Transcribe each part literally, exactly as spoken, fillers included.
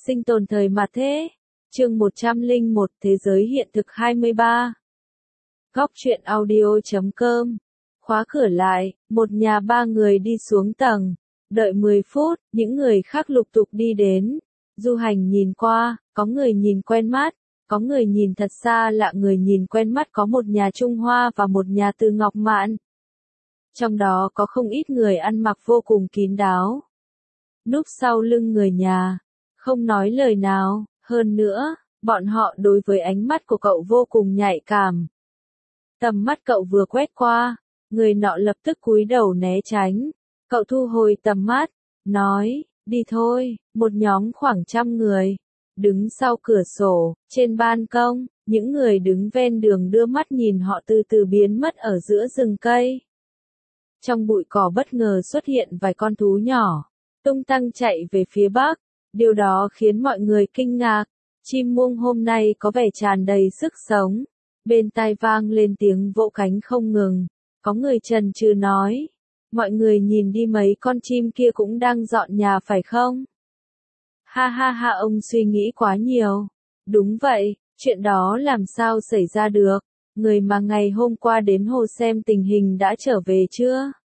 Sinh tồn thời mà thế. Chương một trăm lẻ một Thế giới hiện thực hai mươi ba. Góc truyện audio chấm com. Khóa cửa lại, một nhà ba người đi xuống tầng. Đợi mười phút, những người khác lục tục đi đến. Du Hành nhìn qua, có người nhìn quen mắt, có người nhìn thật xa lạ, người nhìn quen mắt có một nhà Trung Hoa và một nhà Từ Ngọc Mạn. Trong đó có không ít người ăn mặc vô cùng kín đáo. Núp sau lưng người nhà, không nói lời nào, hơn nữa, bọn họ đối với ánh mắt của cậu vô cùng nhạy cảm. Tầm mắt cậu vừa quét qua, người nọ lập tức cúi đầu né tránh. Cậu thu hồi tầm mắt, nói, đi thôi, một nhóm khoảng trăm người. Đứng sau cửa sổ, trên ban công, những người đứng ven đường đưa mắt nhìn họ từ từ biến mất ở giữa rừng cây. Trong bụi cỏ bất ngờ xuất hiện vài con thú nhỏ, tung tăng chạy về phía bắc. Điều đó khiến mọi người kinh ngạc. Chim muông hôm nay có vẻ tràn đầy sức sống. Bên tai vang lên tiếng vỗ cánh không ngừng. Có người chần chừ nói, mọi người nhìn đi, mấy con chim kia cũng đang dọn nhà phải không? Ha ha ha, ông suy nghĩ quá nhiều. Đúng vậy, chuyện đó làm sao xảy ra được? Người mà ngày hôm qua đến hồ xem tình hình đã trở về chưa?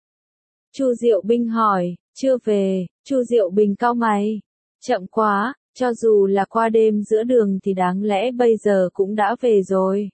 Chu Diệu Bình hỏi. Chưa về. Chu Diệu Bình cau mày. Chậm quá, cho dù là qua đêm giữa đường thì đáng lẽ bây giờ cũng đã về rồi.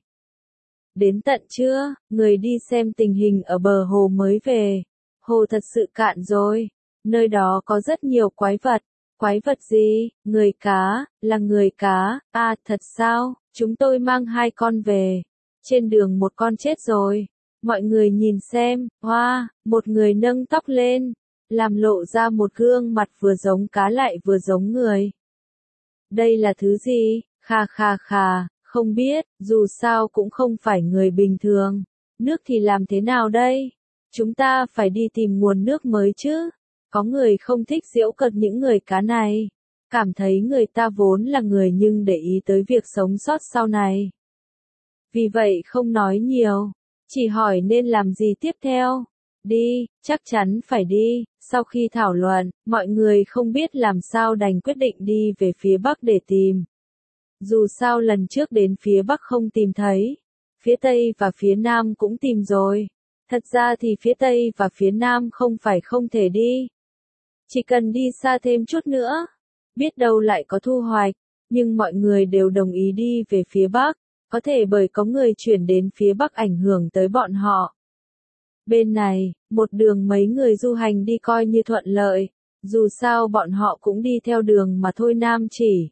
Đến tận trưa, người đi xem tình hình ở bờ hồ mới về. Hồ thật sự cạn rồi. Nơi đó có rất nhiều quái vật. Quái vật gì? Người cá, là người cá. À, thật sao? Chúng tôi mang hai con về. Trên đường một con chết rồi. Mọi người nhìn xem, hoa, wow, một người nâng tóc lên, làm lộ ra một gương mặt vừa giống cá lại vừa giống người. Đây là thứ gì? Kha kha kha, không biết, dù sao cũng không phải người bình thường. Nước thì làm thế nào đây? Chúng ta phải đi tìm nguồn nước mới chứ. Có người không thích giễu cợt những người cá này. Cảm thấy người ta vốn là người nhưng để ý tới việc sống sót sau này. Vì vậy không nói nhiều. Chỉ hỏi nên làm gì tiếp theo. Đi, chắc chắn phải đi. Sau khi thảo luận, mọi người không biết làm sao đành quyết định đi về phía bắc để tìm. Dù sao lần trước đến phía bắc không tìm thấy, phía tây và phía nam cũng tìm rồi. Thật ra thì phía tây và phía nam không phải không thể đi. Chỉ cần đi xa thêm chút nữa, biết đâu lại có thu hoạch. Nhưng mọi người đều đồng ý đi về phía bắc. Có thể bởi có người chuyển đến phía bắc ảnh hưởng tới bọn họ. Bên này, một đường mấy người Du Hành đi coi như thuận lợi. Dù sao bọn họ cũng đi theo đường mà thôi Nam Chỉ.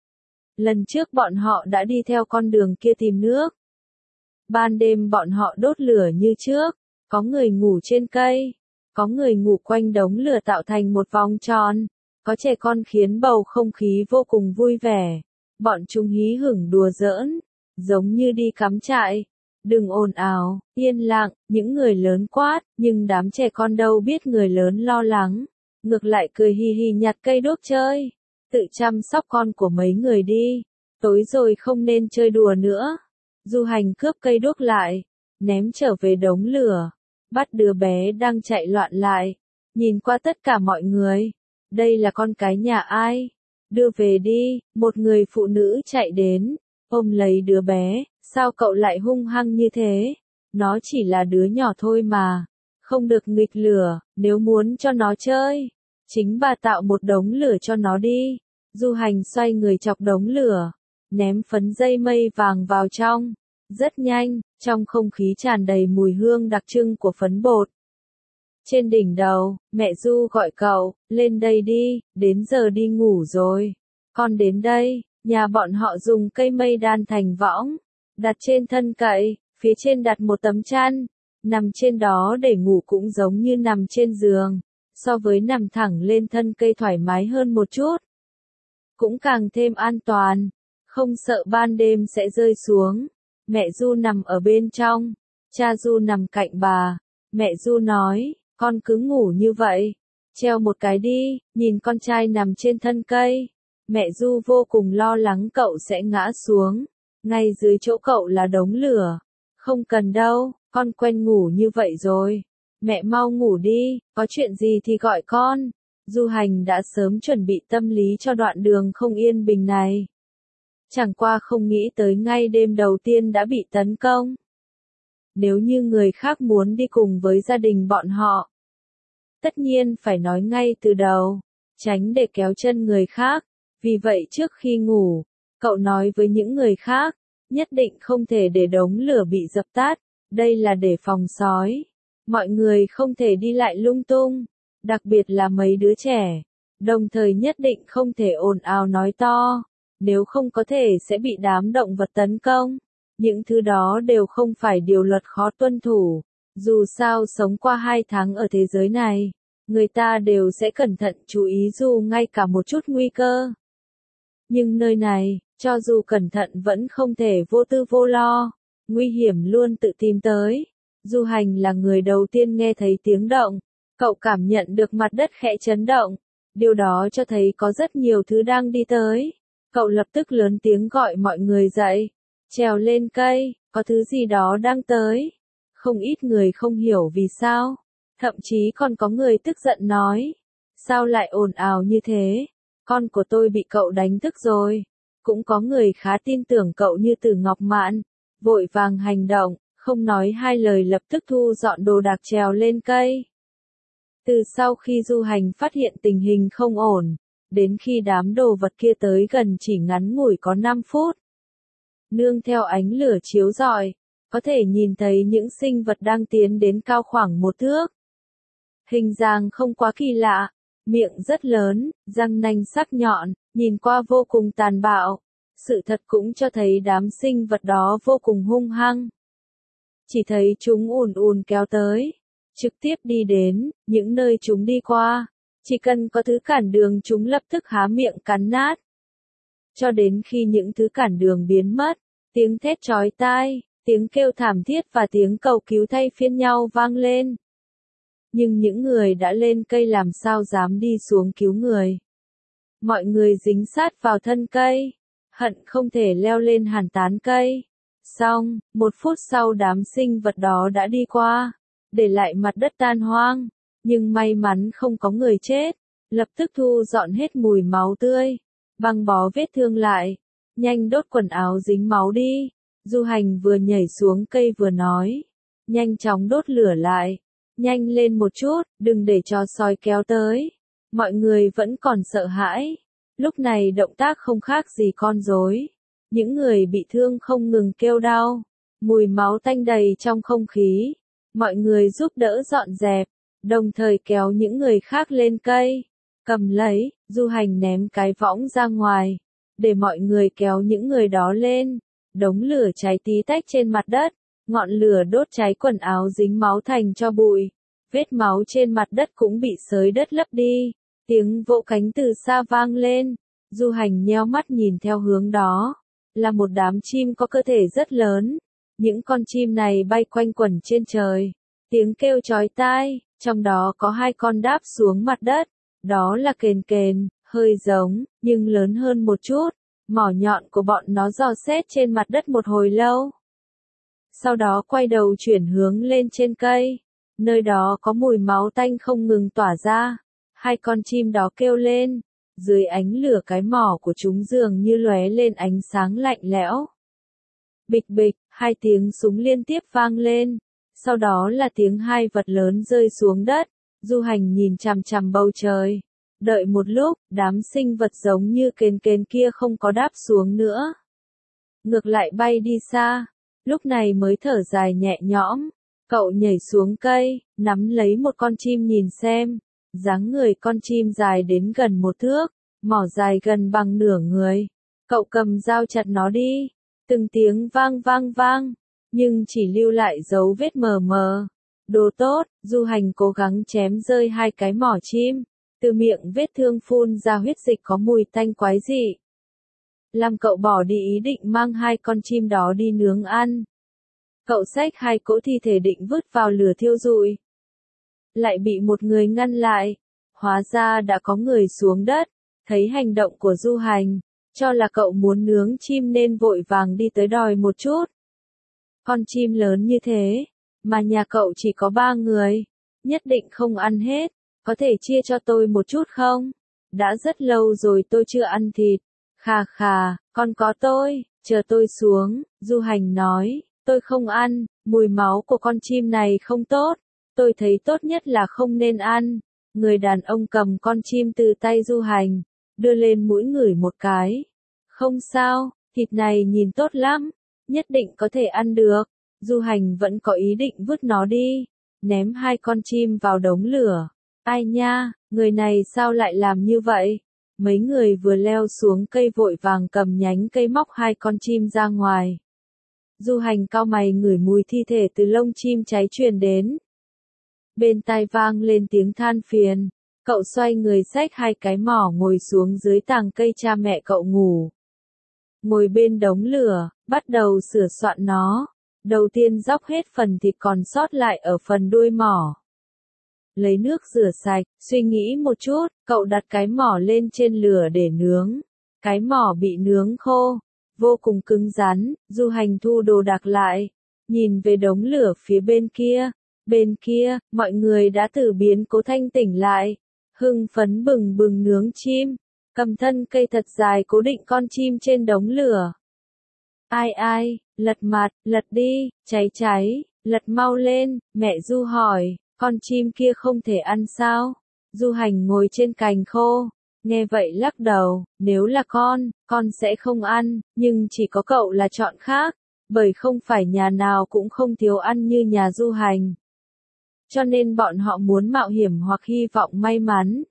Lần trước bọn họ đã đi theo con đường kia tìm nước. Ban đêm bọn họ đốt lửa như trước. Có người ngủ trên cây. Có người ngủ quanh đống lửa tạo thành một vòng tròn. Có trẻ con khiến bầu không khí vô cùng vui vẻ. Bọn chúng hí hửng đùa giỡn. Giống như đi cắm trại. Đừng ồn ào, yên lặng, những người lớn quát, nhưng đám trẻ con đâu biết người lớn lo lắng. Ngược lại cười hì hì nhặt cây đuốc chơi. Tự chăm sóc con của mấy người đi. Tối rồi không nên chơi đùa nữa. Du Hành cướp cây đuốc lại, ném trở về đống lửa. Bắt đứa bé đang chạy loạn lại. Nhìn qua tất cả mọi người. Đây là con cái nhà ai? Đưa về đi, một người phụ nữ chạy đến. Ôm lấy đứa bé, sao cậu lại hung hăng như thế? Nó chỉ là đứa nhỏ thôi mà. Không được nghịch lửa, nếu muốn cho nó chơi. Chính bà tạo một đống lửa cho nó đi. Du Hành xoay người chọc đống lửa. Ném phấn dây mây vàng vào trong. Rất nhanh, trong không khí tràn đầy mùi hương đặc trưng của phấn bột. Trên đỉnh đầu, mẹ Du gọi cậu, lên đây đi, đến giờ đi ngủ rồi. Con đến đây. Nhà bọn họ dùng cây mây đan thành võng, đặt trên thân cậy, phía trên đặt một tấm chăn, nằm trên đó để ngủ cũng giống như nằm trên giường, so với nằm thẳng lên thân cây thoải mái hơn một chút. Cũng càng thêm an toàn, không sợ ban đêm sẽ rơi xuống. Mẹ Du nằm ở bên trong, cha Du nằm cạnh bà. Mẹ Du nói, con cứ ngủ như vậy, treo một cái đi, nhìn con trai nằm trên thân cây. Mẹ Du vô cùng lo lắng cậu sẽ ngã xuống. Ngay dưới chỗ cậu là đống lửa. Không cần đâu, con quen ngủ như vậy rồi. Mẹ mau ngủ đi, có chuyện gì thì gọi con. Du Hành đã sớm chuẩn bị tâm lý cho đoạn đường không yên bình này. Chẳng qua không nghĩ tới ngay đêm đầu tiên đã bị tấn công. Nếu như người khác muốn đi cùng với gia đình bọn họ, tất nhiên phải nói ngay từ đầu, tránh để kéo chân người khác. Vì vậy trước khi ngủ, cậu nói với những người khác, nhất định không thể để đống lửa bị dập tắt, đây là để phòng sói. Mọi người không thể đi lại lung tung, đặc biệt là mấy đứa trẻ, đồng thời nhất định không thể ồn ào nói to, nếu không có thể sẽ bị đám động vật tấn công. Những thứ đó đều không phải điều luật khó tuân thủ, dù sao sống qua hai tháng ở thế giới này, người ta đều sẽ cẩn thận chú ý dù ngay cả một chút nguy cơ. Nhưng nơi này, cho dù cẩn thận vẫn không thể vô tư vô lo, nguy hiểm luôn tự tìm tới. Du Hành là người đầu tiên nghe thấy tiếng động, cậu cảm nhận được mặt đất khẽ chấn động, điều đó cho thấy có rất nhiều thứ đang đi tới. Cậu lập tức lớn tiếng gọi mọi người dậy, trèo lên cây, có thứ gì đó đang tới. Không ít người không hiểu vì sao, thậm chí còn có người tức giận nói, sao lại ồn ào như thế, con của tôi bị cậu đánh thức rồi. Cũng có người khá tin tưởng cậu như Từ Ngọc Mạn, vội vàng hành động, không nói hai lời lập tức thu dọn đồ đạc trèo lên cây. Từ sau khi Du Hành phát hiện tình hình không ổn, đến khi đám đồ vật kia tới gần chỉ ngắn ngủi có năm phút. Nương theo ánh lửa chiếu rọi, có thể nhìn thấy những sinh vật đang tiến đến cao khoảng một thước. Hình dáng không quá kỳ lạ, miệng rất lớn, răng nanh sắc nhọn, nhìn qua vô cùng tàn bạo. Sự thật cũng cho thấy đám sinh vật đó vô cùng hung hăng. Chỉ thấy chúng ùn ùn kéo tới, trực tiếp đi đến những nơi chúng đi qua, chỉ cần có thứ cản đường chúng lập tức há miệng cắn nát. Cho đến khi những thứ cản đường biến mất, tiếng thét chói tai, tiếng kêu thảm thiết và tiếng cầu cứu thay phiên nhau vang lên. Nhưng những người đã lên cây làm sao dám đi xuống cứu người. Mọi người dính sát vào thân cây, hận không thể leo lên hàn tán cây. Xong, một phút sau đám sinh vật đó đã đi qua, để lại mặt đất tan hoang, nhưng may mắn không có người chết, lập tức thu dọn hết mùi máu tươi, băng bó vết thương lại, nhanh đốt quần áo dính máu đi. Du Hành vừa nhảy xuống cây vừa nói, nhanh chóng đốt lửa lại, nhanh lên một chút, đừng để cho sói kéo tới. Mọi người vẫn còn sợ hãi, lúc này động tác không khác gì con rối. Những người bị thương không ngừng kêu đau, mùi máu tanh đầy trong không khí. Mọi người giúp đỡ dọn dẹp, đồng thời kéo những người khác lên cây, cầm lấy. Du Hành ném cái võng ra ngoài, để mọi người kéo những người đó lên. Đống lửa cháy tí tách trên mặt đất, ngọn lửa đốt cháy quần áo dính máu thành tro bụi, vết máu trên mặt đất cũng bị xới đất lấp đi. Tiếng vỗ cánh từ xa vang lên, Du Hành nheo mắt nhìn theo hướng đó, là một đám chim có cơ thể rất lớn. Những con chim này bay quanh quẩn trên trời, tiếng kêu chói tai, trong đó có hai con đáp xuống mặt đất, đó là kền kền, hơi giống, nhưng lớn hơn một chút. Mỏ nhọn của bọn nó dò xét trên mặt đất một hồi lâu. Sau đó quay đầu chuyển hướng lên trên cây, nơi đó có mùi máu tanh không ngừng tỏa ra. Hai con chim đó kêu lên, dưới ánh lửa cái mỏ của chúng dường như lóe lên ánh sáng lạnh lẽo. Bịch bịch, hai tiếng súng liên tiếp vang lên, sau đó là tiếng hai vật lớn rơi xuống đất. Du Hành nhìn chằm chằm bầu trời, đợi một lúc, đám sinh vật giống như kền kền kia không có đáp xuống nữa, ngược lại bay đi xa. Lúc này mới thở dài nhẹ nhõm, cậu nhảy xuống cây, nắm lấy một con chim nhìn xem. Dáng người con chim dài đến gần một thước, mỏ dài gần bằng nửa người. Cậu cầm dao chặt nó đi, từng tiếng vang vang vang, nhưng chỉ lưu lại dấu vết mờ mờ. Đồ tốt, Du Hành cố gắng chém rơi hai cái mỏ chim, từ miệng vết thương phun ra huyết dịch có mùi tanh quái dị. Làm cậu bỏ đi ý định mang hai con chim đó đi nướng ăn. Cậu xách hai cỗ thi thể định vứt vào lửa thiêu rụi, lại bị một người ngăn lại. Hóa ra đã có người xuống đất, thấy hành động của Du Hành, cho là cậu muốn nướng chim nên vội vàng đi tới đòi một chút. Con chim lớn như thế, mà nhà cậu chỉ có ba người, nhất định không ăn hết. có thể chia cho tôi một chút không? Đã rất lâu rồi tôi chưa ăn thịt. Khà khà, còn có tôi, chờ tôi xuống, Du Hành nói, tôi không ăn, mùi máu của con chim này không tốt, tôi thấy tốt nhất là không nên ăn. Người đàn ông cầm con chim từ tay Du Hành, đưa lên mũi ngửi một cái. Không sao, thịt này nhìn tốt lắm, nhất định có thể ăn được. Du Hành vẫn có ý định vứt nó đi, ném hai con chim vào đống lửa. Ai nha, người này sao lại làm như vậy? Mấy người vừa leo xuống cây vội vàng cầm nhánh cây móc hai con chim ra ngoài. Du Hành cau mày ngửi mùi thi thể từ lông chim cháy truyền đến. Bên tai vang lên tiếng than phiền, cậu xoay người xách hai cái mỏ ngồi xuống dưới tàng cây cha mẹ cậu ngủ. Ngồi bên đống lửa, bắt đầu sửa soạn nó. Đầu tiên róc hết phần thịt còn sót lại ở phần đuôi mỏ. Lấy nước rửa sạch, suy nghĩ một chút, cậu đặt cái mỏ lên trên lửa để nướng. Cái mỏ bị nướng khô, vô cùng cứng rắn. Du Hành thu đồ đạc lại, nhìn về đống lửa phía bên kia. Bên kia, mọi người đã từ biến cố thanh tỉnh lại, hưng phấn bừng bừng nướng chim, cầm thân cây thật dài cố định con chim trên đống lửa. Ai ai, lật mặt, lật đi, cháy cháy, lật mau lên, mẹ Du hỏi, con chim kia không thể ăn sao? Du Hành ngồi trên cành khô, nghe vậy lắc đầu, nếu là con, con sẽ không ăn, nhưng chỉ có cậu là chọn khác, bởi không phải nhà nào cũng không thiếu ăn như nhà Du Hành. Cho nên bọn họ muốn mạo hiểm hoặc hy vọng may mắn.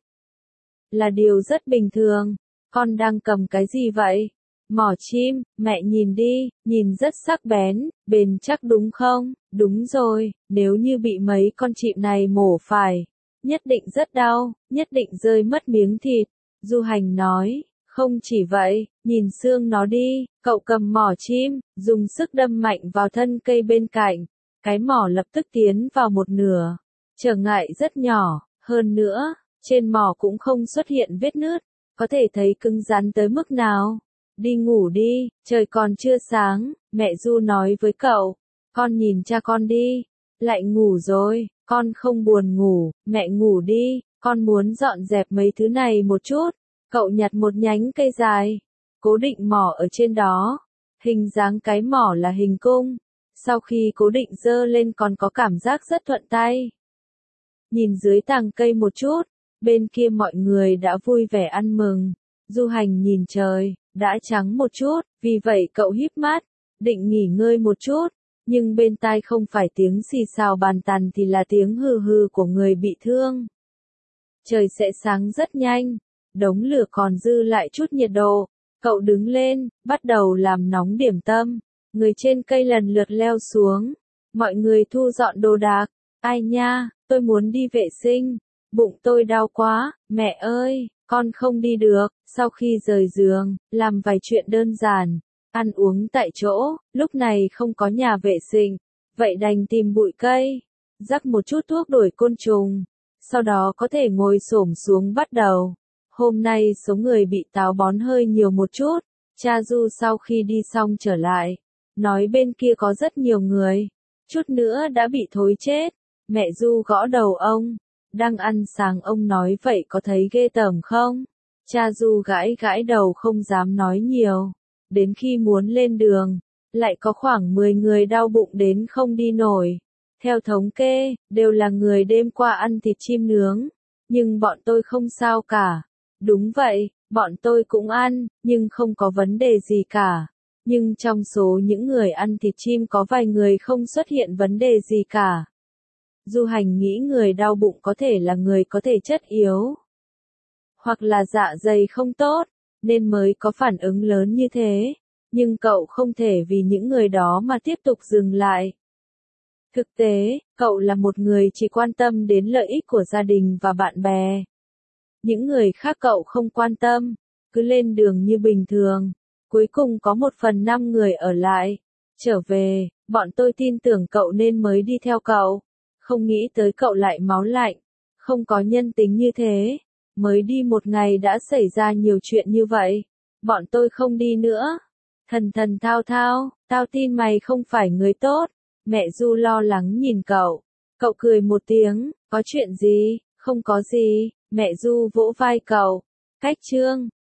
Là điều rất bình thường. Con đang cầm cái gì vậy? Mỏ chim, mẹ nhìn đi, nhìn rất sắc bén, bền chắc đúng không? Đúng rồi, nếu như bị mấy con chim này mổ phải, nhất định rất đau, nhất định rơi mất miếng thịt. Du Hành nói, không chỉ vậy, nhìn xương nó đi, cậu cầm mỏ chim, dùng sức đâm mạnh vào thân cây bên cạnh. Cái mỏ lập tức tiến vào một nửa, trở ngại rất nhỏ, hơn nữa, trên mỏ cũng không xuất hiện vết nứt, có thể thấy cứng rắn tới mức nào. Đi ngủ đi, trời còn chưa sáng, mẹ Du nói với cậu, con nhìn cha con đi, lại ngủ rồi, con không buồn ngủ, mẹ ngủ đi, con muốn dọn dẹp mấy thứ này một chút. Cậu nhặt một nhánh cây dài, cố định mỏ ở trên đó, hình dáng cái mỏ là hình cung. Sau khi cố định dơ lên còn có cảm giác rất thuận tay. Nhìn dưới tàng cây một chút, bên kia mọi người đã vui vẻ ăn mừng. Du Hành nhìn trời, đã trắng một chút, vì vậy cậu híp mắt, định nghỉ ngơi một chút, nhưng bên tai không phải tiếng xì xào bàn tàn thì là tiếng hừ hừ của người bị thương. Trời sẽ sáng rất nhanh, đống lửa còn dư lại chút nhiệt độ, cậu đứng lên, bắt đầu làm nóng điểm tâm. Người trên cây lần lượt leo xuống, mọi người thu dọn đồ đạc. Ai nha, tôi muốn đi vệ sinh, bụng tôi đau quá, mẹ ơi, con không đi được. Sau khi rời giường, làm vài chuyện đơn giản, ăn uống tại chỗ, lúc này không có nhà vệ sinh, vậy đành tìm bụi cây, rắc một chút thuốc đuổi côn trùng, sau đó có thể ngồi xổm xuống bắt đầu. Hôm nay số người bị táo bón hơi nhiều một chút, cha Du sau khi đi xong trở lại, nói bên kia có rất nhiều người, chút nữa đã bị thối chết. Mẹ Du gõ đầu ông, đang ăn sáng ông nói vậy có thấy ghê tởm không? Cha Du gãi gãi đầu không dám nói nhiều. Đến khi muốn lên đường, lại có khoảng mười người đau bụng đến không đi nổi. Theo thống kê, đều là người đêm qua ăn thịt chim nướng, nhưng bọn tôi không sao cả. Đúng vậy, bọn tôi cũng ăn, nhưng không có vấn đề gì cả. Nhưng trong số những người ăn thịt chim có vài người không xuất hiện vấn đề gì cả. Du Hành nghĩ người đau bụng có thể là người có thể chất yếu, hoặc là dạ dày không tốt, nên mới có phản ứng lớn như thế. Nhưng cậu không thể vì những người đó mà tiếp tục dừng lại. Thực tế, cậu là một người chỉ quan tâm đến lợi ích của gia đình và bạn bè. Những người khác cậu không quan tâm, cứ lên đường như bình thường. Cuối cùng có một phần năm người ở lại, trở về, bọn tôi tin tưởng cậu nên mới đi theo cậu. Không nghĩ tới cậu lại máu lạnh, không có nhân tính như thế. Mới đi một ngày đã xảy ra nhiều chuyện như vậy. Bọn tôi không đi nữa. Thần thần thao thao, tao tin mày không phải người tốt. Mẹ Du lo lắng nhìn cậu. Cậu cười một tiếng, có chuyện gì? Không có gì, mẹ Du vỗ vai cậu. Cách chương